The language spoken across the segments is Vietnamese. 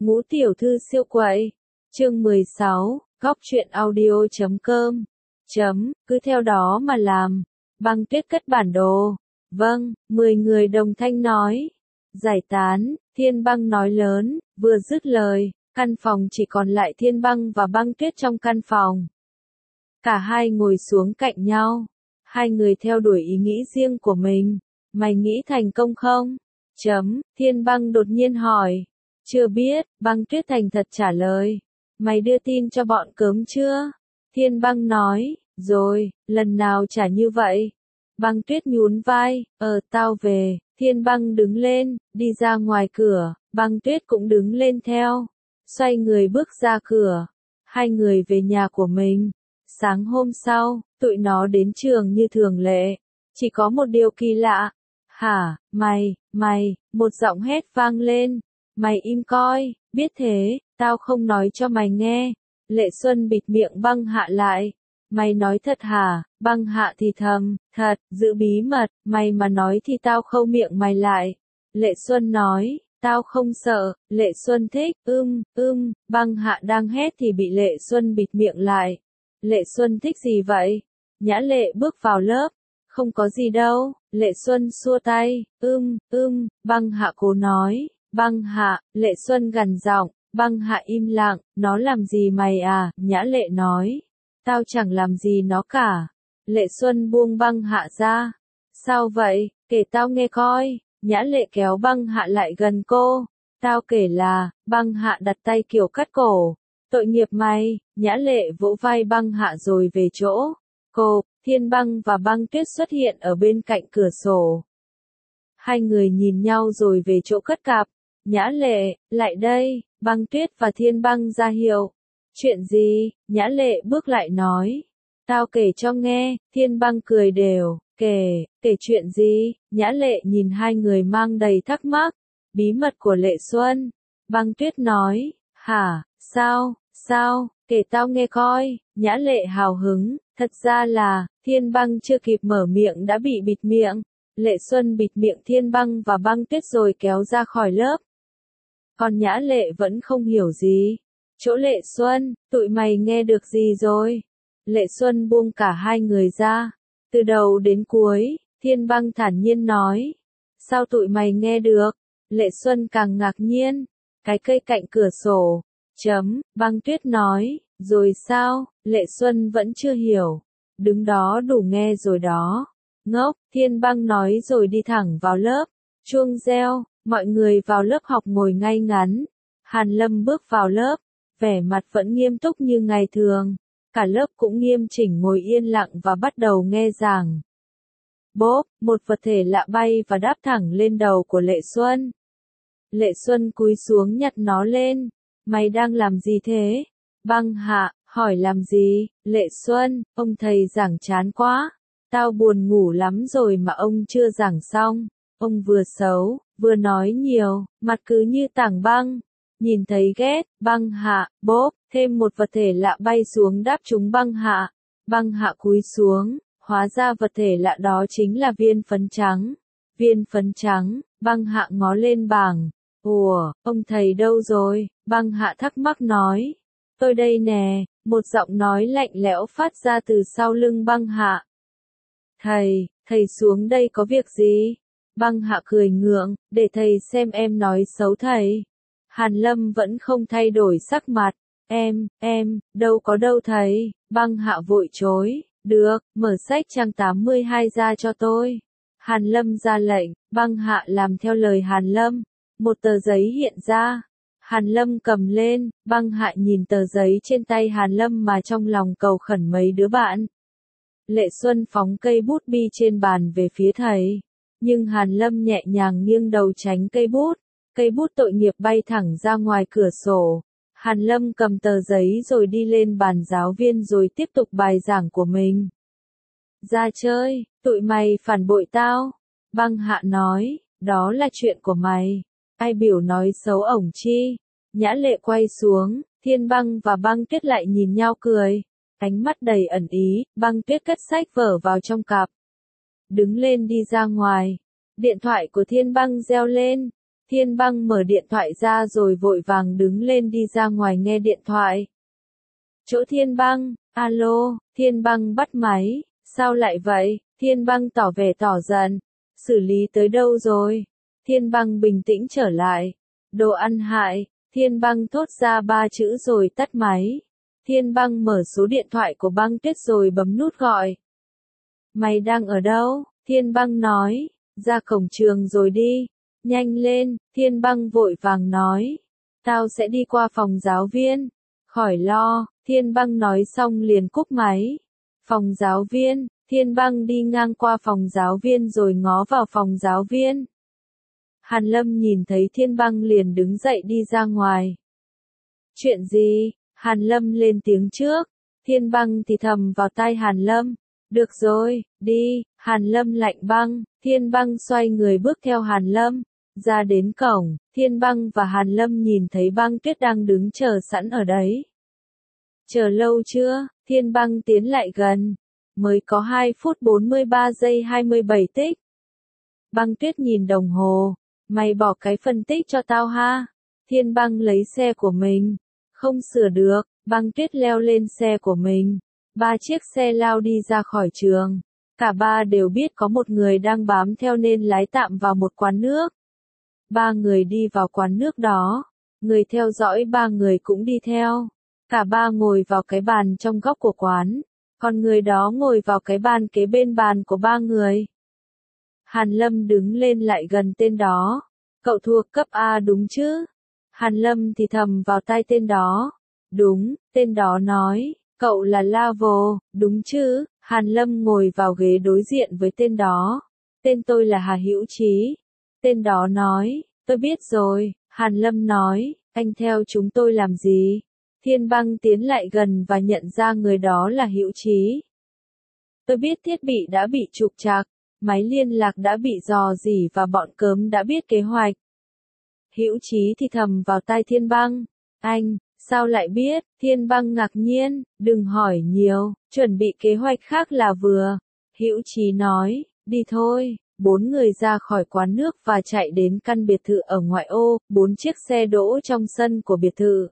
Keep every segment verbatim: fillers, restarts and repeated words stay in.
Ngũ tiểu thư siêu quậy. Chương mười sáu, góc truyện audio chấm com. Chấm, cứ theo đó mà làm. Băng Tuyết cất bản đồ. Vâng, mười người đồng thanh nói. Giải tán, Thiên Băng nói lớn, vừa dứt lời, căn phòng chỉ còn lại Thiên Băng và Băng Tuyết trong căn phòng. Cả hai ngồi xuống cạnh nhau. Hai người theo đuổi ý nghĩ riêng của mình. Mày nghĩ thành công không? Chấm, Thiên Băng đột nhiên hỏi. Chưa biết, Băng Tuyết thành thật trả lời. Mày đưa tin cho bọn cớm chưa? Thiên Băng nói, rồi, lần nào chả như vậy. Băng Tuyết nhún vai, ờ tao về. Thiên Băng đứng lên, đi ra ngoài cửa, Băng Tuyết cũng đứng lên theo. Xoay người bước ra cửa. Hai người về nhà của mình. Sáng hôm sau, tụi nó đến trường như thường lệ. Chỉ có một điều kỳ lạ. Hả, mày, mày, một giọng hét vang lên. Mày im coi, biết thế, tao không nói cho mày nghe. Lệ Xuân bịt miệng Băng Hạ lại. Mày nói thật hả? Băng Hạ thì thầm, thật, giữ bí mật, mày mà nói thì tao khâu miệng mày lại. Lệ Xuân nói, tao không sợ. Lệ Xuân thích, ưm, ưm, Băng Hạ đang hét thì bị Lệ Xuân bịt miệng lại. Lệ Xuân thích gì vậy? Nhã Lệ bước vào lớp. Không có gì đâu. Lệ Xuân xua tay, ưm, ưm, Băng Hạ cố nói. Băng Hạ, Lệ Xuân gằn giọng. Băng Hạ im lặng, nó làm gì mày à? Nhã Lệ nói. Tao chẳng làm gì nó cả. Lệ Xuân buông Băng Hạ ra. Sao vậy? Kể tao nghe coi. Nhã Lệ kéo Băng Hạ lại gần cô. Tao kể là, Băng Hạ đặt tay kiểu cắt cổ. Tội nghiệp mày. Nhã Lệ vỗ vai Băng Hạ rồi về chỗ. Cô, Thiên Băng và Băng Tuyết xuất hiện ở bên cạnh cửa sổ. Hai người nhìn nhau rồi về chỗ cất cặp. Nhã Lệ, lại đây. Băng Tuyết và Thiên Băng ra hiệu. Chuyện gì? Nhã Lệ bước lại nói. Tao kể cho nghe. Thiên Băng cười đều. Kể, kể chuyện gì? Nhã Lệ nhìn hai người mang đầy thắc mắc. Bí mật của Lệ Xuân. Băng Tuyết nói. Hả, sao, sao, kể tao nghe coi. Nhã Lệ hào hứng. Thật ra là, Thiên Băng chưa kịp mở miệng đã bị bịt miệng. Lệ Xuân bịt miệng Thiên Băng và Băng Tuyết rồi kéo ra khỏi lớp. Còn Nhã Lệ vẫn không hiểu gì. Chỗ Lệ Xuân, tụi mày nghe được gì rồi? Lệ Xuân buông cả hai người ra. Từ đầu đến cuối, Thiên Băng thản nhiên nói. Sao tụi mày nghe được? Lệ Xuân càng ngạc nhiên. Cái cây cạnh cửa sổ. Chấm, Băng Tuyết nói. Rồi sao? Lệ Xuân vẫn chưa hiểu. Đứng đó đủ nghe rồi đó. Ngốc, Thiên Băng nói rồi đi thẳng vào lớp. Chuông reo, mọi người vào lớp học ngồi ngay ngắn. Hàn Lâm bước vào lớp, vẻ mặt vẫn nghiêm túc như ngày thường. Cả lớp cũng nghiêm chỉnh ngồi yên lặng và bắt đầu nghe giảng. Bốp, một vật thể lạ bay và đáp thẳng lên đầu của Lệ Xuân. Lệ Xuân cúi xuống nhặt nó lên. Mày đang làm gì thế? Băng Hạ, hỏi làm gì? Lệ Xuân, ông thầy giảng chán quá. Tao buồn ngủ lắm rồi mà ông chưa giảng xong. Ông vừa xấu, vừa nói nhiều, mặt cứ như tảng băng. Nhìn thấy ghét, Băng Hạ, bốp, thêm một vật thể lạ bay xuống đáp trúng Băng Hạ. Băng Hạ cúi xuống, hóa ra vật thể lạ đó chính là viên phấn trắng. Viên phấn trắng, Băng Hạ ngó lên bảng. Ủa, ông thầy đâu rồi? Băng Hạ thắc mắc nói. Tôi đây nè, một giọng nói lạnh lẽo phát ra từ sau lưng Băng Hạ. Thầy, thầy xuống đây có việc gì? Băng Hạ cười ngượng, để thầy xem em nói xấu thầy. Hàn Lâm vẫn không thay đổi sắc mặt. Em, em, đâu có đâu thầy. Băng Hạ vội chối. Được, mở sách trang tám mươi hai ra cho tôi. Hàn Lâm ra lệnh, Băng Hạ làm theo lời Hàn Lâm. Một tờ giấy hiện ra. Hàn Lâm cầm lên, Băng Hạ nhìn tờ giấy trên tay Hàn Lâm mà trong lòng cầu khẩn mấy đứa bạn. Lệ Xuân phóng cây bút bi trên bàn về phía thầy. Nhưng Hàn Lâm nhẹ nhàng nghiêng đầu tránh cây bút. Cây bút tội nghiệp bay thẳng ra ngoài cửa sổ. Hàn Lâm cầm tờ giấy rồi đi lên bàn giáo viên rồi tiếp tục bài giảng của mình. Ra chơi, tụi mày phản bội tao. Băng Hạ nói, đó là chuyện của mày. Ai biểu nói xấu ổng chi? Nhã Lệ quay xuống, Thiên Băng và Băng Tuyết lại nhìn nhau cười. Ánh mắt đầy ẩn ý, Băng Tuyết cất sách vở vào trong cặp. Đứng lên đi ra ngoài. Điện thoại của Thiên Băng reo lên. Thiên Băng mở điện thoại ra rồi vội vàng đứng lên đi ra ngoài nghe điện thoại. Chỗ Thiên Băng, alo, Thiên Băng bắt máy, sao lại vậy? Thiên Băng tỏ vẻ tỏ giận, xử lý tới đâu rồi? Thiên Băng bình tĩnh trở lại, đồ ăn hại, Thiên Băng thốt ra ba chữ rồi tắt máy. Thiên Băng mở số điện thoại của Băng Tuyết rồi bấm nút gọi. Mày đang ở đâu? Thiên Băng nói, ra cổng trường rồi đi, nhanh lên, Thiên Băng vội vàng nói, tao sẽ đi qua phòng giáo viên, khỏi lo, Thiên Băng nói xong liền cúp máy. Phòng giáo viên, Thiên Băng đi ngang qua phòng giáo viên rồi ngó vào phòng giáo viên. Hàn Lâm nhìn thấy Thiên Băng liền đứng dậy đi ra ngoài. Chuyện gì? Hàn Lâm lên tiếng trước, Thiên Băng thì thầm vào tai Hàn Lâm. Được rồi, đi, Hàn Lâm lạnh băng, Thiên Băng xoay người bước theo Hàn Lâm. Ra đến cổng, Thiên Băng và Hàn Lâm nhìn thấy Băng Tuyết đang đứng chờ sẵn ở đấy. Chờ lâu chưa? Thiên Băng tiến lại gần. Mới có hai phút bốn mươi ba giây hai mươi bảy tích. Băng Tuyết nhìn đồng hồ. Mày bỏ cái phân tích cho tao ha. Thiên Băng lấy xe của mình. Không sửa được, Băng Tuyết leo lên xe của mình. Ba chiếc xe lao đi ra khỏi trường. Cả ba đều biết có một người đang bám theo nên lái tạm vào một quán nước. Ba người đi vào quán nước đó. Người theo dõi ba người cũng đi theo. Cả ba ngồi vào cái bàn trong góc của quán. Còn người đó ngồi vào cái bàn kế bên bàn của ba người. Hàn Lâm đứng lên lại gần tên đó. Cậu thuộc cấp A đúng chứ? Hàn Lâm thì thầm vào tai tên đó. Đúng, tên đó nói. Cậu là Lavo, đúng chứ? Hàn Lâm ngồi vào ghế đối diện với tên đó. Tên tôi là Hà Hữu Chí. Tên đó nói. Tôi biết rồi. Hàn Lâm nói. Anh theo chúng tôi làm gì? Thiên Băng tiến lại gần và nhận ra người đó là Hữu Chí. Tôi biết thiết bị đã bị trục trặc, máy liên lạc đã bị rò rỉ và bọn cớm đã biết kế hoạch. Hữu Chí thì thầm vào tai Thiên Băng. Anh, sao lại biết? Thiên Băng ngạc nhiên, đừng hỏi nhiều, chuẩn bị kế hoạch khác là vừa. Hữu Chí nói, đi thôi. Bốn người ra khỏi quán nước và chạy đến căn biệt thự ở ngoại ô, bốn chiếc xe đỗ trong sân của biệt thự.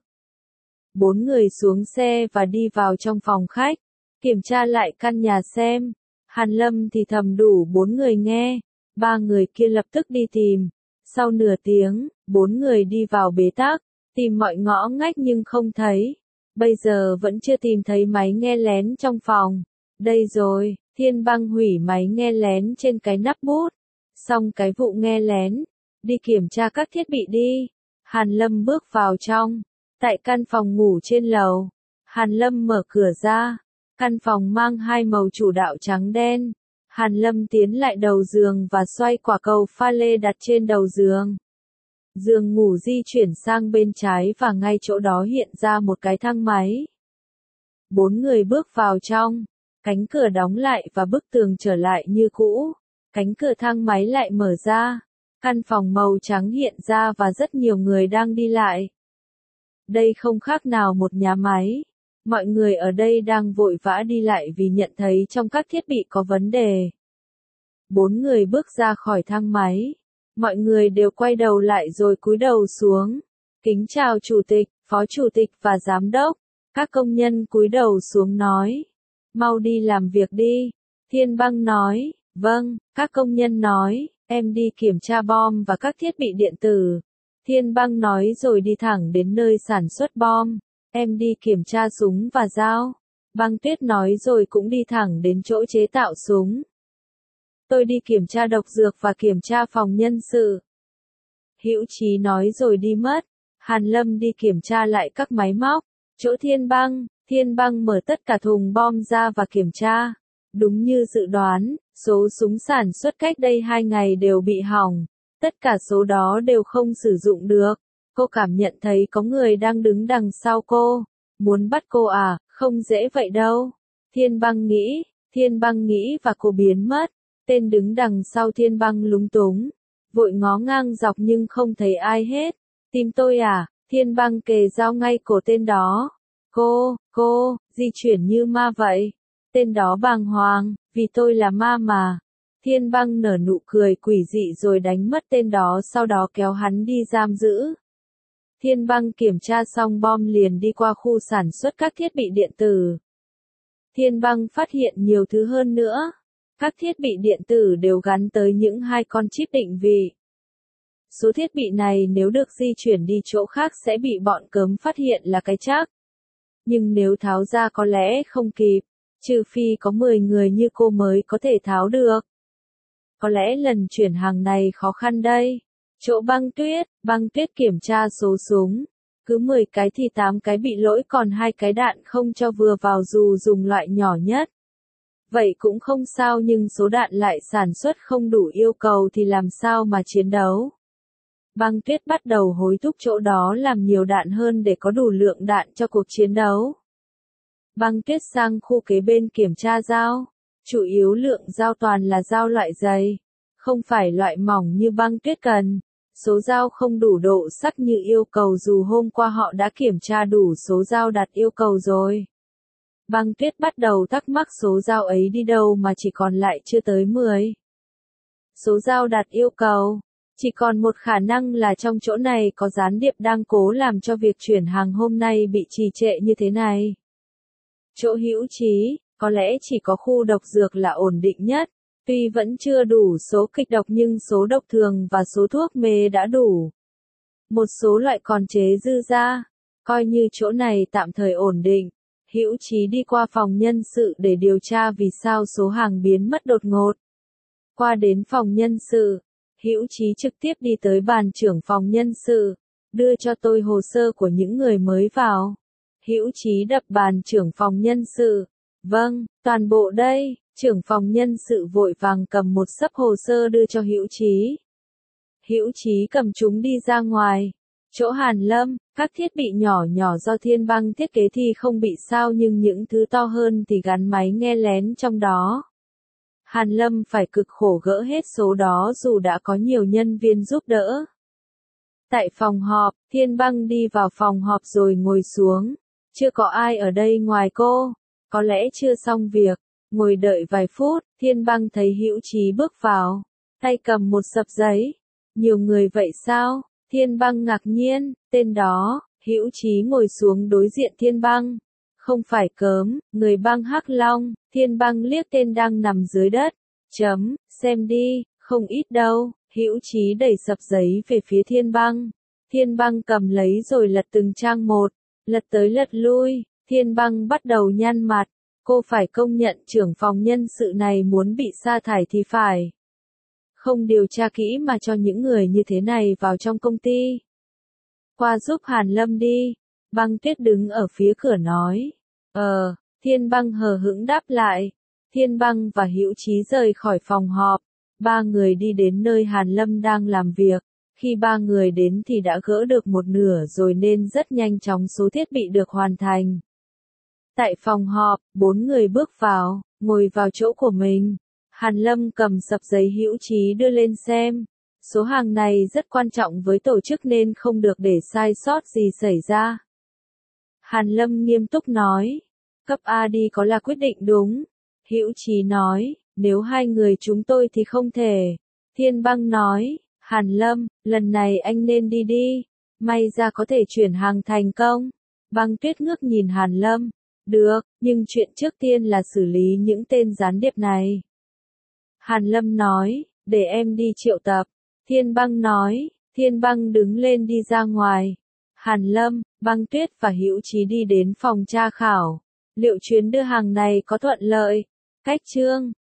Bốn người xuống xe và đi vào trong phòng khách, kiểm tra lại căn nhà xem. Hàn Lâm thì thầm đủ bốn người nghe, ba người kia lập tức đi tìm. Sau nửa tiếng, bốn người đi vào bế tắc, tìm mọi ngõ ngách nhưng không thấy. Bây giờ vẫn chưa tìm thấy máy nghe lén trong phòng. Đây rồi, Thiên Băng hủy máy nghe lén trên cái nắp bút. Xong cái vụ nghe lén, đi kiểm tra các thiết bị đi. Hàn Lâm bước vào trong. Tại căn phòng ngủ trên lầu, Hàn Lâm mở cửa ra. Căn phòng mang hai màu chủ đạo trắng đen. Hàn Lâm tiến lại đầu giường và xoay quả cầu pha lê đặt trên đầu giường. Giường ngủ di chuyển sang bên trái và ngay chỗ đó hiện ra một cái thang máy. Bốn người bước vào trong. Cánh cửa đóng lại và bức tường trở lại như cũ. Cánh cửa thang máy lại mở ra. Căn phòng màu trắng hiện ra và rất nhiều người đang đi lại. Đây không khác nào một nhà máy. Mọi người ở đây đang vội vã đi lại vì nhận thấy trong các thiết bị có vấn đề. Bốn người bước ra khỏi thang máy. Mọi người đều quay đầu lại rồi cúi đầu xuống. Kính chào chủ tịch, phó chủ tịch và giám đốc. Các công nhân cúi đầu xuống nói. Mau đi làm việc đi. Thiên Băng nói. Vâng, các công nhân nói. Em đi kiểm tra bom và các thiết bị điện tử. Thiên Băng nói rồi đi thẳng đến nơi sản xuất bom. Em đi kiểm tra súng và dao. Băng Tuyết nói rồi cũng đi thẳng đến chỗ chế tạo súng. Tôi đi kiểm tra độc dược và kiểm tra phòng nhân sự. Hữu Chí nói rồi đi mất. Hàn Lâm đi kiểm tra lại các máy móc. Chỗ Thiên Băng, Thiên Băng mở tất cả thùng bom ra và kiểm tra. Đúng như dự đoán, số súng sản xuất cách đây hai ngày đều bị hỏng. Tất cả số đó đều không sử dụng được. Cô cảm nhận thấy có người đang đứng đằng sau cô. Muốn bắt cô à, không dễ vậy đâu. Thiên Băng nghĩ, Thiên Băng nghĩ và cô biến mất. Tên đứng đằng sau Thiên Băng lúng túng. Vội ngó ngang dọc nhưng không thấy ai hết. Tìm tôi à? Thiên Băng kề dao ngay cổ tên đó. Cô, cô, di chuyển như ma vậy. Tên đó bàng hoàng, vì tôi là ma mà. Thiên Băng nở nụ cười quỷ dị rồi đánh mất tên đó, sau đó kéo hắn đi giam giữ. Thiên Băng kiểm tra xong bom liền đi qua khu sản xuất các thiết bị điện tử. Thiên Băng phát hiện nhiều thứ hơn nữa. Các thiết bị điện tử đều gắn tới những hai con chip định vị. Số thiết bị này nếu được di chuyển đi chỗ khác sẽ bị bọn cớm phát hiện là cái chắc. Nhưng nếu tháo ra có lẽ không kịp, trừ phi có mười người như cô mới có thể tháo được. Có lẽ lần chuyển hàng này khó khăn đây. Chỗ Băng Tuyết, Băng Tuyết kiểm tra số súng. Cứ mười cái thì tám cái bị lỗi, còn hai cái đạn không cho vừa vào dù dùng loại nhỏ nhất. Vậy cũng không sao, nhưng số đạn lại sản xuất không đủ yêu cầu thì làm sao mà chiến đấu. Băng Tuyết bắt đầu hối thúc chỗ đó làm nhiều đạn hơn để có đủ lượng đạn cho cuộc chiến đấu. Băng Tuyết sang khu kế bên kiểm tra dao. Chủ yếu lượng dao toàn là dao loại dày, không phải loại mỏng như Băng Tuyết cần. Số dao không đủ độ sắc như yêu cầu dù hôm qua họ đã kiểm tra đủ số dao đạt yêu cầu rồi. Băng Tuyết bắt đầu thắc mắc số dao ấy đi đâu mà chỉ còn lại chưa tới mười. Số dao đạt yêu cầu. Chỉ còn một khả năng là trong chỗ này có gián điệp đang cố làm cho việc chuyển hàng hôm nay bị trì trệ như thế này. Chỗ Hữu Chí, có lẽ chỉ có khu độc dược là ổn định nhất. Tuy vẫn chưa đủ số kịch độc nhưng số độc thường và số thuốc mê đã đủ. Một số loại còn chế dư ra. Coi như chỗ này tạm thời ổn định. Hữu Chí đi qua phòng nhân sự để điều tra vì sao số hàng biến mất đột ngột. Qua đến phòng nhân sự, Hữu Chí trực tiếp đi tới bàn trưởng phòng nhân sự, đưa cho tôi hồ sơ của những người mới vào. Hữu Chí đập bàn trưởng phòng nhân sự. Vâng, toàn bộ đây. Trưởng phòng nhân sự vội vàng cầm một xấp hồ sơ đưa cho Hữu Chí. Hữu Chí cầm chúng đi ra ngoài. Chỗ Hàn Lâm, các thiết bị nhỏ nhỏ do Thiên Băng thiết kế thì không bị sao, nhưng những thứ to hơn thì gắn máy nghe lén trong đó. Hàn Lâm phải cực khổ gỡ hết số đó dù đã có nhiều nhân viên giúp đỡ. Tại phòng họp, Thiên Băng đi vào phòng họp rồi ngồi xuống. Chưa có ai ở đây ngoài cô. Có lẽ chưa xong việc. Ngồi đợi vài phút, Thiên Băng thấy Hữu Chí bước vào. Tay cầm một sập giấy. Nhiều người vậy sao? Thiên Băng ngạc nhiên, tên đó. Hữu Chí ngồi xuống đối diện Thiên Băng. Không phải cớm, người băng Hắc Long. Thiên Băng liếc tên đang nằm dưới đất. Chấm, xem đi, không ít đâu. Hữu Chí đẩy sập giấy về phía Thiên Băng. Thiên Băng cầm lấy rồi lật từng trang một. Lật tới lật lui, Thiên Băng bắt đầu nhăn mặt. Cô phải công nhận trưởng phòng nhân sự này muốn bị sa thải thì phải. Không điều tra kỹ mà cho những người như thế này vào trong công ty. Qua giúp Hàn Lâm đi. Băng Tuyết đứng ở phía cửa nói. Ờ, Thiên Băng hờ hững đáp lại. Thiên Băng và Hữu Chí rời khỏi phòng họp. Ba người đi đến nơi Hàn Lâm đang làm việc. Khi ba người đến thì đã gỡ được một nửa rồi nên rất nhanh chóng số thiết bị được hoàn thành. Tại phòng họp, bốn người bước vào, ngồi vào chỗ của mình. Hàn Lâm cầm sập giấy Hữu Chí đưa lên xem. Số hàng này rất quan trọng với tổ chức nên không được để sai sót gì xảy ra. Hàn Lâm nghiêm túc nói. Cấp a đê có là quyết định đúng. Hữu Chí nói, nếu hai người chúng tôi thì không thể. Thiên Băng nói, Hàn Lâm, lần này anh nên đi đi. May ra có thể chuyển hàng thành công. Băng Tuyết ngước nhìn Hàn Lâm. Được, nhưng chuyện trước tiên là xử lý những tên gián điệp này. Hàn Lâm nói, để em đi triệu tập. Thiên Băng nói, Thiên Băng đứng lên đi ra ngoài. Hàn Lâm, Băng Tuyết và Hữu Chí đi đến phòng tra khảo. Liệu chuyến đưa hàng này có thuận lợi? Cách chương